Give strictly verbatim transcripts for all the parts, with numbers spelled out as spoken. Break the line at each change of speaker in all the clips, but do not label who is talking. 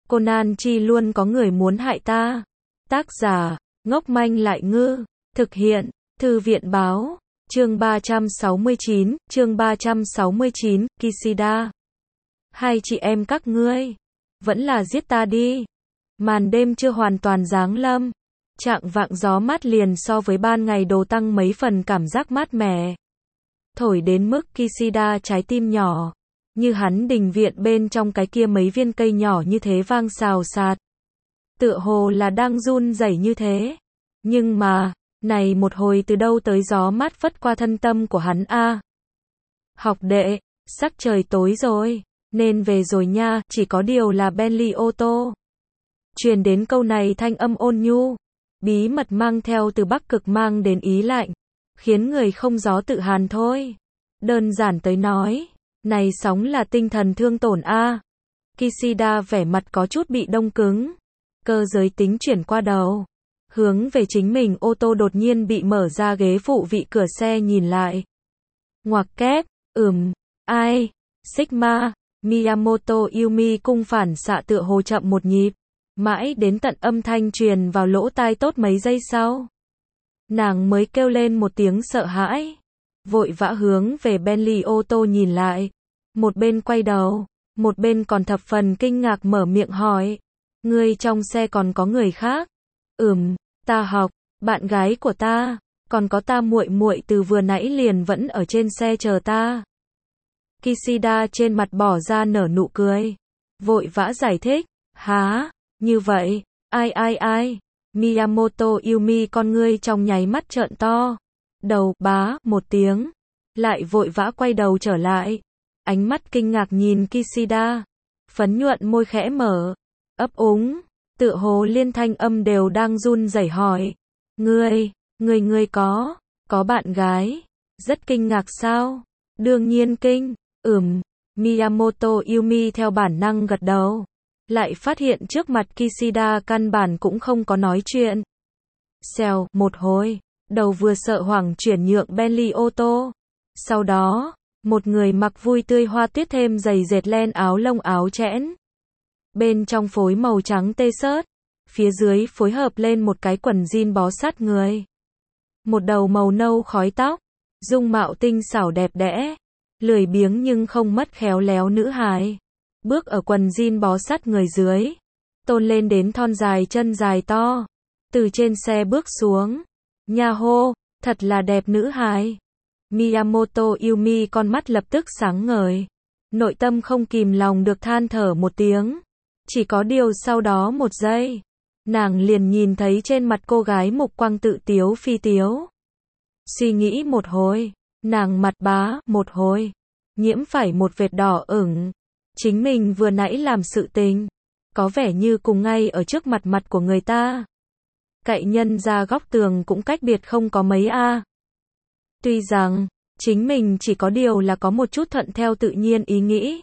Conan chi luôn có người muốn hại ta. Tác giả, ngốc manh lại ngư. Thực hiện, Thư viện báo. Chương ba trăm sáu mươi chín, chương ba trăm sáu mươi chín, Kishida. Hai chị em các ngươi, vẫn là giết ta đi. Màn đêm chưa hoàn toàn giáng lâm. Trạng vạng gió mát liền so với ban ngày đồ tăng mấy phần cảm giác mát mẻ. Thổi đến mức Kishida trái tim nhỏ. Như hắn đình viện bên trong cái kia mấy viên cây nhỏ như thế vang xào xạc. Tựa hồ là đang run rẩy như thế. Nhưng mà, này một hồi từ đâu tới gió mát phất qua thân tâm của hắn a. Học đệ, sắc trời tối rồi, nên về rồi nha, chỉ có điều là Bentley ô tô. Truyền đến câu này thanh âm ôn nhu, bí mật mang theo từ Bắc Cực mang đến ý lạnh, khiến người không gió tự hàn thôi. Đơn giản tới nói, này sóng là tinh thần thương tổn a. Kishida vẻ mặt có chút bị đông cứng, cơ giới tính chuyển qua đầu, hướng về chính mình ô tô đột nhiên bị mở ra ghế phụ vị cửa xe nhìn lại. Ngoặc kép, ừm, ai, Sigma, Miyamoto Yumi cung phản xạ tựa hồ chậm một nhịp, mãi đến tận âm thanh truyền vào lỗ tai tốt mấy giây sau. Nàng mới kêu lên một tiếng sợ hãi, vội vã hướng về Bentley ô tô nhìn lại, một bên quay đầu, một bên còn thập phần kinh ngạc mở miệng hỏi, ngươi trong xe còn có người khác? Ừm, ta học, bạn gái của ta, còn có ta muội muội từ vừa nãy liền vẫn ở trên xe chờ ta. Kishida trên mặt bỏ ra nở nụ cười, vội vã giải thích, há, như vậy, ai ai ai, Miyamoto Yumi con ngươi trong nháy mắt trợn to, đầu bá một tiếng, lại vội vã quay đầu trở lại, ánh mắt kinh ngạc nhìn Kishida, phấn nhuận môi khẽ mở, ấp úng, tựa hồ liên thanh âm đều đang run rẩy hỏi, ngươi, ngươi ngươi có, có bạn gái, rất kinh ngạc sao? Đương nhiên kinh, ừm, Miyamoto Yumi theo bản năng gật đầu, lại phát hiện trước mặt Kishida căn bản cũng không có nói chuyện. Xèo, một hồi, đầu vừa sợ hoảng chuyển nhượng Bentley ô tô. Sau đó, một người mặc vui tươi hoa tuyết thêm giày dệt len áo lông áo chẽn. Bên trong phối màu trắng t-shirt, phía dưới phối hợp lên một cái quần jean bó sát người. Một đầu màu nâu khói tóc, dung mạo tinh xảo đẹp đẽ, lười biếng nhưng không mất khéo léo nữ hài. Bước ở quần jean bó sát người dưới, tôn lên đến thon dài chân dài to, từ trên xe bước xuống. Nha hô, thật là đẹp nữ hài. Miyamoto Yumi con mắt lập tức sáng ngời, nội tâm không kìm lòng được than thở một tiếng. Chỉ có điều sau đó một giây, nàng liền nhìn thấy trên mặt cô gái mục quang tự tiếu phi tiếu. Suy nghĩ một hồi, nàng mặt bá một hồi, nhiễm phải một vệt đỏ ửng. Chính mình vừa nãy làm sự tình, có vẻ như cùng ngay ở trước mặt mặt của người ta. Cậy nhân ra góc tường cũng cách biệt không có mấy a. Tuy rằng, chính mình chỉ có điều là có một chút thuận theo tự nhiên ý nghĩ.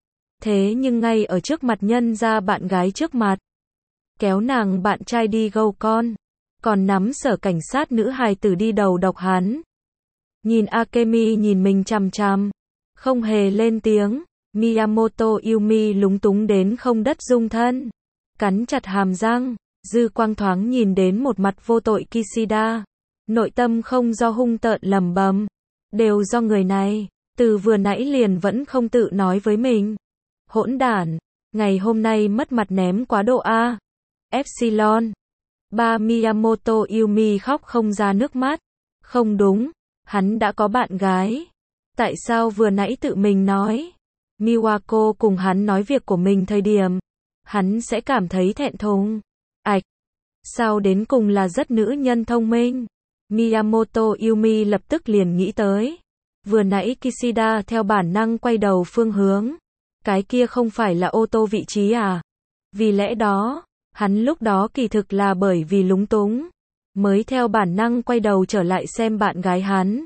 Thế nhưng ngay ở trước mặt nhân ra bạn gái trước mặt, kéo nàng bạn trai đi gâu con, còn nắm sở cảnh sát nữ hài tử đi đầu độc hắn. Nhìn Akemi nhìn mình chằm chằm, không hề lên tiếng, Miyamoto Yumi lúng túng đến không đất dung thân, cắn chặt hàm răng, dư quang thoáng nhìn đến một mặt vô tội Kishida, nội tâm không do hung tợn lầm bầm, đều do người này, từ vừa nãy liền vẫn không tự nói với mình. Hỗn đản, ngày hôm nay mất mặt ném quá độ a. Epsilon. Ba Miyamoto Yumi khóc không ra nước mắt. Không đúng, hắn đã có bạn gái. Tại sao vừa nãy tự mình nói? Miwako cùng hắn nói việc của mình thời điểm, hắn sẽ cảm thấy thẹn thùng. Ảch, sao đến cùng là rất nữ nhân thông minh? Miyamoto Yumi lập tức liền nghĩ tới. Vừa nãy Kishida theo bản năng quay đầu phương hướng. Cái kia không phải là ô tô vị trí à? Vì lẽ đó, hắn lúc đó kỳ thực là bởi vì lúng túng, mới theo bản năng quay đầu trở lại xem bạn gái hắn.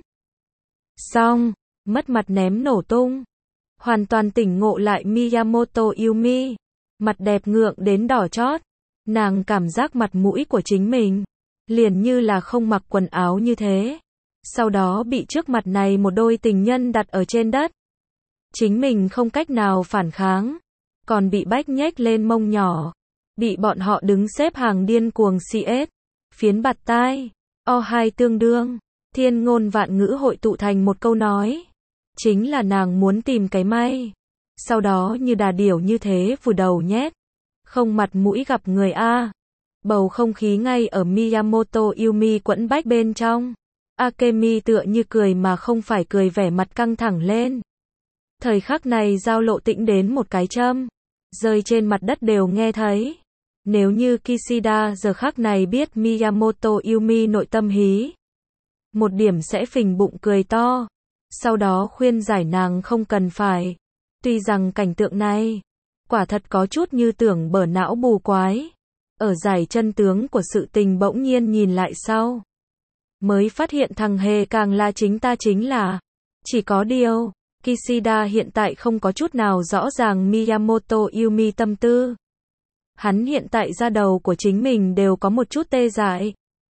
Xong, mất mặt ném nổ tung. Hoàn toàn tỉnh ngộ lại Miyamoto Yumi, mặt đẹp ngượng đến đỏ chót. Nàng cảm giác mặt mũi của chính mình, liền như là không mặc quần áo như thế. Sau đó bị trước mặt này một đôi tình nhân đặt ở trên đất. Chính mình không cách nào phản kháng. còn bị bách nhếch lên mông nhỏ. Bị bọn họ đứng xếp hàng điên cuồng xê ét, phiến bạt tai, o hai tương đương, thiên ngôn vạn ngữ hội tụ thành một câu nói. Chính là nàng muốn tìm cái may. Sau đó như đà điểu như thế vùi đầu nhét. Không mặt mũi gặp người a. Bầu không khí ngay ở Miyamoto Yumi quẫn bách bên trong. Akemi tựa như cười mà không phải cười, vẻ mặt căng thẳng lên. Thời khắc này giao lộ tĩnh đến một cái châm. Rơi trên mặt đất đều nghe thấy. Nếu như Kishida giờ khắc này biết Miyamoto Yumi nội tâm hí. Một điểm sẽ phình bụng cười to. Sau đó khuyên giải nàng không cần phải. Tuy rằng cảnh tượng này, quả thật có chút như tưởng bở não bù quái. Ở giải chân tướng của sự tình bỗng nhiên nhìn lại sau. Mới phát hiện thằng hề càng là chính ta chính là. Chỉ có điều, Kishida hiện tại không có chút nào rõ ràng Miyamoto Yumi tâm tư. Hắn hiện tại da đầu của chính mình đều có một chút tê dại.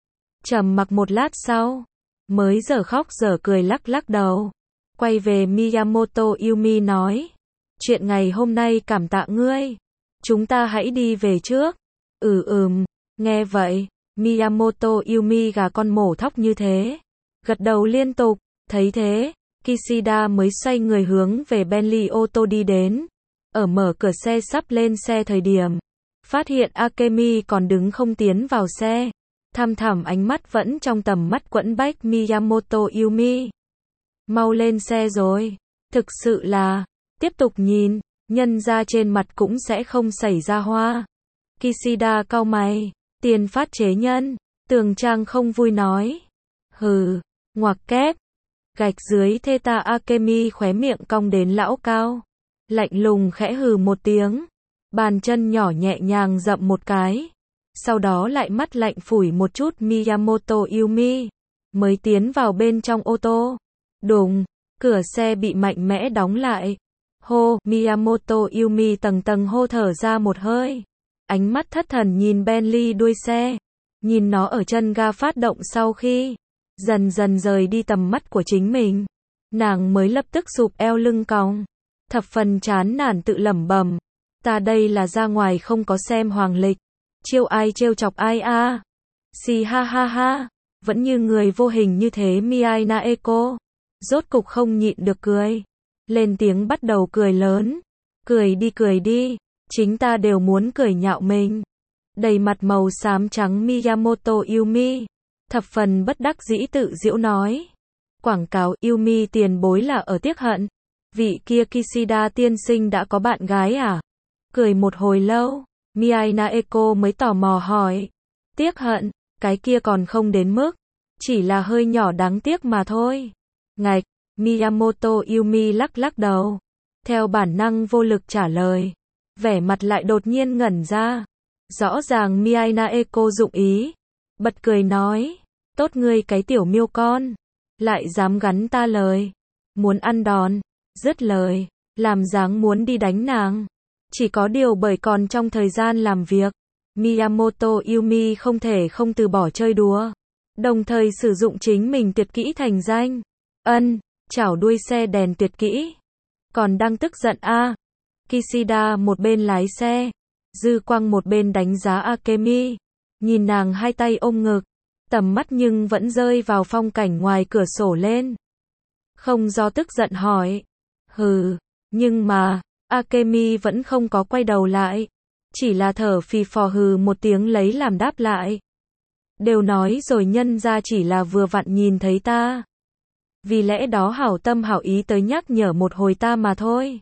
Trầm mặc một lát sau, mới dở khóc dở cười lắc lắc đầu. Quay về Miyamoto Yumi nói. Chuyện ngày hôm nay cảm tạ ngươi. Chúng ta hãy đi về trước. Ừ ừm, nghe vậy, Miyamoto Yumi gà con mổ thóc như thế. Gật đầu liên tục, thấy thế, Kishida mới xoay người hướng về Bentley ô tô đi đến. Ở mở cửa xe sắp lên xe thời điểm, phát hiện Akemi còn đứng không tiến vào xe. Thăm thẳm ánh mắt vẫn trong tầm mắt quẫn bách Miyamoto Yumi. Mau lên xe rồi, thực sự là, tiếp tục nhìn, nhân ra trên mặt cũng sẽ không xảy ra hoa. Kishida cau mày, tiền phát chế nhân, Tường Trang không vui nói. Hừ, ngoặc kép, gạch dưới thê ta. Akemi khóe miệng cong đến lão cao. Lạnh lùng khẽ hừ một tiếng, bàn chân nhỏ nhẹ nhàng dậm một cái. Sau đó lại mắt lạnh phủi một chút Miyamoto Yumi, mới tiến vào bên trong ô tô. Đùng, cửa xe bị mạnh mẽ đóng lại. Hô, Miyamoto Yumi tầng tầng hô thở ra một hơi. Ánh mắt thất thần nhìn Bentley đuôi xe. Nhìn nó ở chân ga phát động sau khi dần dần rời đi tầm mắt của chính mình. Nàng mới lập tức sụp eo lưng cong. Thập phần chán nản tự lẩm bẩm. Ta đây là ra ngoài không có xem hoàng lịch. Chiêu ai trêu chọc ai a à? Xì ha ha ha. Vẫn như người vô hình như thế. Miai Naeko rốt cục không nhịn được cười. Lên tiếng bắt đầu cười lớn. Cười đi cười đi. Chính ta đều muốn cười nhạo mình. Đầy mặt màu xám trắng Miyamoto Yumi. Thập phần bất đắc dĩ tự giễu nói. Quảng cáo Yumi tiền bối là ở tiếc hận. Vị kia Kishida tiên sinh đã có bạn gái à? Cười một hồi lâu, Miai Naeko mới tò mò hỏi. Tiếc hận, cái kia còn không đến mức. Chỉ là hơi nhỏ đáng tiếc mà thôi. Ngạch, Miyamoto Yumi lắc lắc đầu. Theo bản năng vô lực trả lời. Vẻ mặt lại đột nhiên ngẩn ra. Rõ ràng Miai Naeko dụng ý. Bật cười nói. Tốt ngươi cái tiểu miêu con. Lại dám gắn ta lời. Muốn ăn đòn. Dứt lời. Làm dáng muốn đi đánh nàng. Chỉ có điều bởi còn trong thời gian làm việc. Miyamoto Yumi không thể không từ bỏ chơi đùa. Đồng thời sử dụng chính mình tuyệt kỹ thành danh. Ân, chảo đuôi xe đèn tuyệt kỹ. Còn đang tức giận a à? Kishida một bên lái xe. Dư quang một bên đánh giá Akemi. Nhìn nàng hai tay ôm ngực. Tầm mắt nhưng vẫn rơi vào phong cảnh ngoài cửa sổ lên. Không do tức giận hỏi. Hừ, nhưng mà, Akemi vẫn không có quay đầu lại. Chỉ là thở phì phò hừ một tiếng lấy làm đáp lại. Đều nói rồi nhân ra chỉ là vừa vặn nhìn thấy ta. Vì lẽ đó hảo tâm hảo ý tới nhắc nhở một hồi ta mà thôi.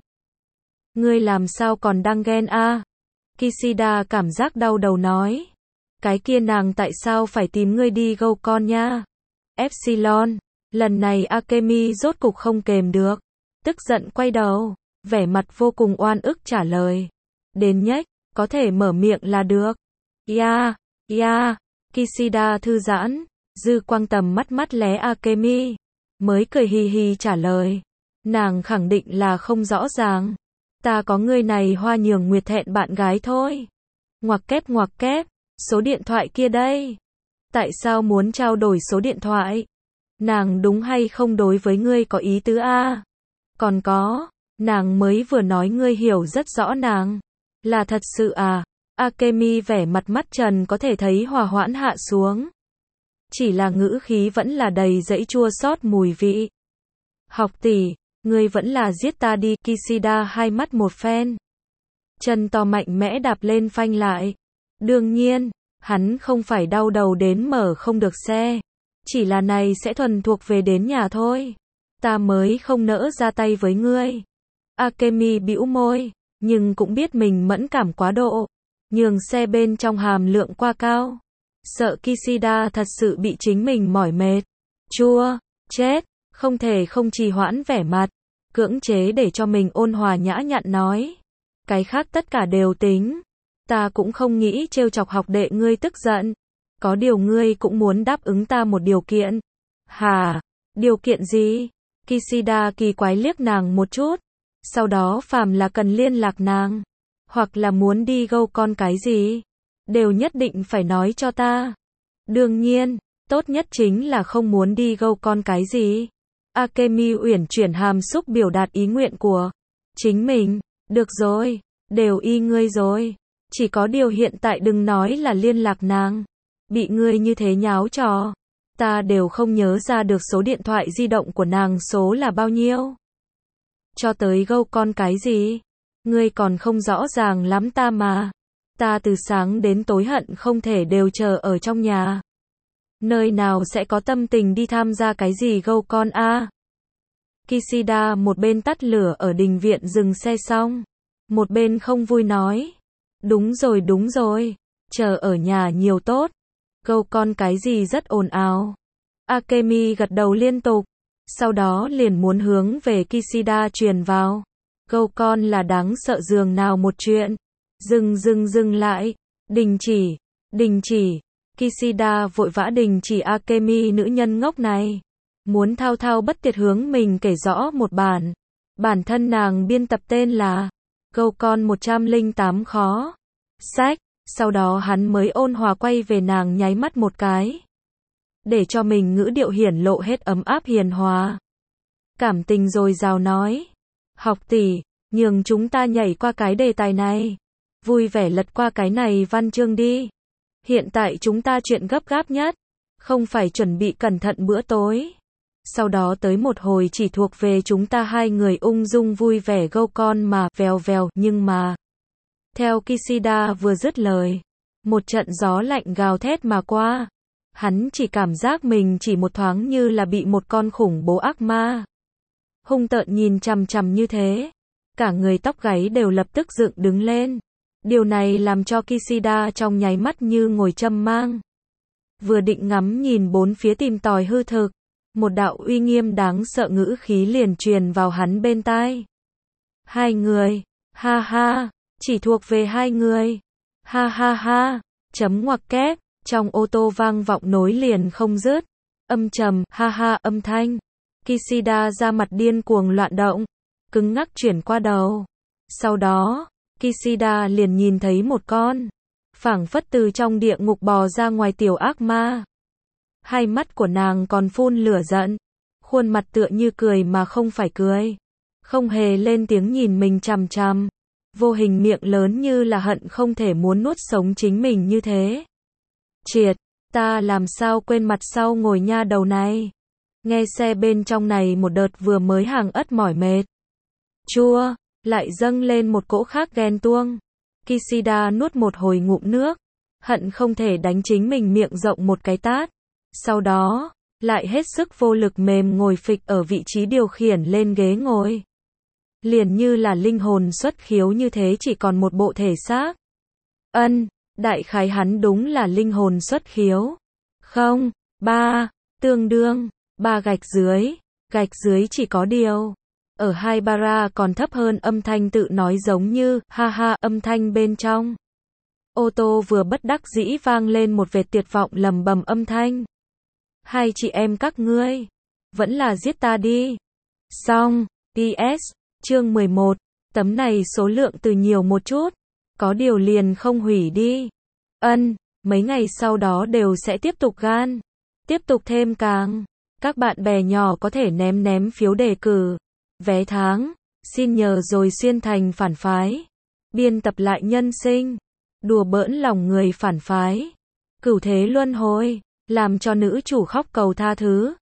Ngươi làm sao còn đang ghen a à? Kishida cảm giác đau đầu nói. Cái kia nàng tại sao phải tìm ngươi đi gâu con nha? Epsilon, lần này Akemi rốt cục không kềm được. Tức giận quay đầu, vẻ mặt vô cùng oan ức trả lời. Đến nhách, có thể mở miệng là được. Ya, ya, Kishida thư giãn, dư quang tầm mắt mắt lé Akemi. Mới cười hì hì trả lời. Nàng khẳng định là không rõ ràng. Ta có người này hoa nhường nguyệt thẹn bạn gái thôi. Ngoặc kép ngoặc kép, số điện thoại kia đây. Tại sao muốn trao đổi số điện thoại? Nàng đúng hay không đối với ngươi có ý tứ a? À? Còn có, Nàng mới vừa nói ngươi hiểu rất rõ nàng. Là thật sự à? Akemi vẻ mặt mắt trần có thể thấy hòa hoãn hạ xuống. Chỉ là ngữ khí vẫn là đầy dẫy chua xót mùi vị. Học tỷ, ngươi vẫn là giết ta đi. Kishida hai mắt một phen. Chân to mạnh mẽ đạp lên phanh lại. Đương nhiên, hắn không phải đau đầu đến mở không được xe. Chỉ là này sẽ thuần thuộc về đến nhà thôi. Ta mới không nỡ ra tay với ngươi. Akemi bĩu môi, nhưng cũng biết mình mẫn cảm quá độ. Nhường xe bên trong hàm lượng quá cao. Sợ Kishida thật sự bị chính mình mỏi mệt. Chua, chết, không thể không trì hoãn vẻ mặt. Cưỡng chế để cho mình ôn hòa nhã nhặn nói. Cái khác tất cả đều tính. Ta cũng không nghĩ trêu chọc học đệ ngươi tức giận. Có điều ngươi cũng muốn đáp ứng ta một điều kiện. Hả? Điều kiện gì? Kishida kỳ quái liếc nàng một chút. Sau đó phàm là cần liên lạc nàng. Hoặc là muốn đi gâu con cái gì. Đều nhất định phải nói cho ta. Đương nhiên, tốt nhất chính là không muốn đi gâu con cái gì. Akemi uyển chuyển hàm xúc biểu đạt ý nguyện của chính mình. Được rồi, đều y ngươi rồi. Chỉ có điều hiện tại đừng nói là liên lạc nàng. Bị ngươi như thế nháo trò. Ta đều không nhớ ra được số điện thoại di động của nàng số là bao nhiêu. Cho tới gâu con cái gì? Ngươi còn không rõ ràng lắm ta mà. Ta từ sáng đến tối hận không thể đều chờ ở trong nhà. Nơi nào sẽ có tâm tình đi tham gia cái gì gâu con a? À? Kishida một bên tắt lửa ở đình viện dừng xe xong. Một bên không vui nói. Đúng rồi đúng rồi. Chờ ở nhà nhiều tốt. Gâu con cái gì rất ồn ào. Akemi gật đầu liên tục. Sau đó liền muốn hướng về Kishida truyền vào. Gâu con là đáng sợ giường nào một chuyện. Dừng dừng dừng lại. Đình chỉ. Đình chỉ. Kishida vội vã đình chỉ Akemi nữ nhân ngốc này. Muốn thao thao bất tuyệt hướng mình kể rõ một bản. Bản thân nàng biên tập tên là Gâu con một trăm lẻ tám khó. Sách. Sau đó hắn mới ôn hòa quay về nàng nháy mắt một cái. Để cho mình ngữ điệu hiển lộ hết ấm áp hiền hòa. Cảm tình dồi dào nói. Học tỷ, nhường chúng ta nhảy qua cái đề tài này. Vui vẻ lật qua cái này văn chương đi. Hiện tại chúng ta chuyện gấp gáp nhất. Không phải chuẩn bị cẩn thận bữa tối. Sau đó tới một hồi chỉ thuộc về chúng ta hai người ung dung vui vẻ gâu con mà vèo vèo. Nhưng mà. Theo Kishida vừa dứt lời. Một trận gió lạnh gào thét mà qua. Hắn chỉ cảm giác mình chỉ một thoáng như là bị một con khủng bố ác ma. Hung tợn nhìn chằm chằm như thế. Cả người tóc gáy đều lập tức dựng đứng lên. Điều này làm cho Kishida trong nháy mắt như ngồi châm mang. Vừa định ngắm nhìn bốn phía tìm tòi hư thực. Một đạo uy nghiêm đáng sợ ngữ khí liền truyền vào hắn bên tai. Hai người. Ha ha. Chỉ thuộc về hai người. Ha ha ha. Chấm ngoặc kép. Trong ô tô vang vọng nối liền không dứt. Âm trầm, ha ha âm thanh. Kishida ra mặt điên cuồng loạn động. Cứng ngắc chuyển qua đầu. Sau đó, Kishida liền nhìn thấy một con. Phảng phất từ trong địa ngục bò ra ngoài tiểu ác ma. Hai mắt của nàng còn phun lửa giận. Khuôn mặt tựa như cười mà không phải cười. Không hề lên tiếng nhìn mình chằm chằm. Vô hình miệng lớn như là hận không thể muốn nuốt sống chính mình như thế. Triệt, ta làm sao quên mặt sau ngồi nha đầu này. Nghe xe bên trong này một đợt vừa mới hàng ất mỏi mệt. Chua, lại dâng lên một cỗ khác ghen tuông. Kishida nuốt một hồi ngụm nước. Hận không thể đánh chính mình miệng rộng một cái tát. Sau đó, lại hết sức vô lực mềm ngồi phịch ở vị trí điều khiển lên ghế ngồi. Liền như là linh hồn xuất khiếu như thế chỉ còn một bộ thể xác. Ân. Đại khái hắn đúng là linh hồn xuất khiếu. Không, ba, tương đương, ba gạch dưới, gạch dưới chỉ có điều. Ở hai bara còn thấp hơn âm thanh tự nói giống như, ha ha âm thanh bên trong. Ô tô vừa bất đắc dĩ vang lên một vệt tuyệt vọng lầm bầm âm thanh. Hai chị em các ngươi, vẫn là giết ta đi. Xong, pê ét, chương mười một, tấm này số lượng từ nhiều một chút. Có điều liền không hủy đi. Ân, mấy ngày sau đó đều sẽ tiếp tục gan. Tiếp tục thêm càng. Các bạn bè nhỏ có thể ném ném phiếu đề cử. Vé tháng. xin nhờ rồi xuyên thành phản phái. Biên tập lại nhân sinh, đùa bỡn lòng người phản phái. Cửu thế luân hồi, làm cho nữ chủ khóc cầu tha thứ.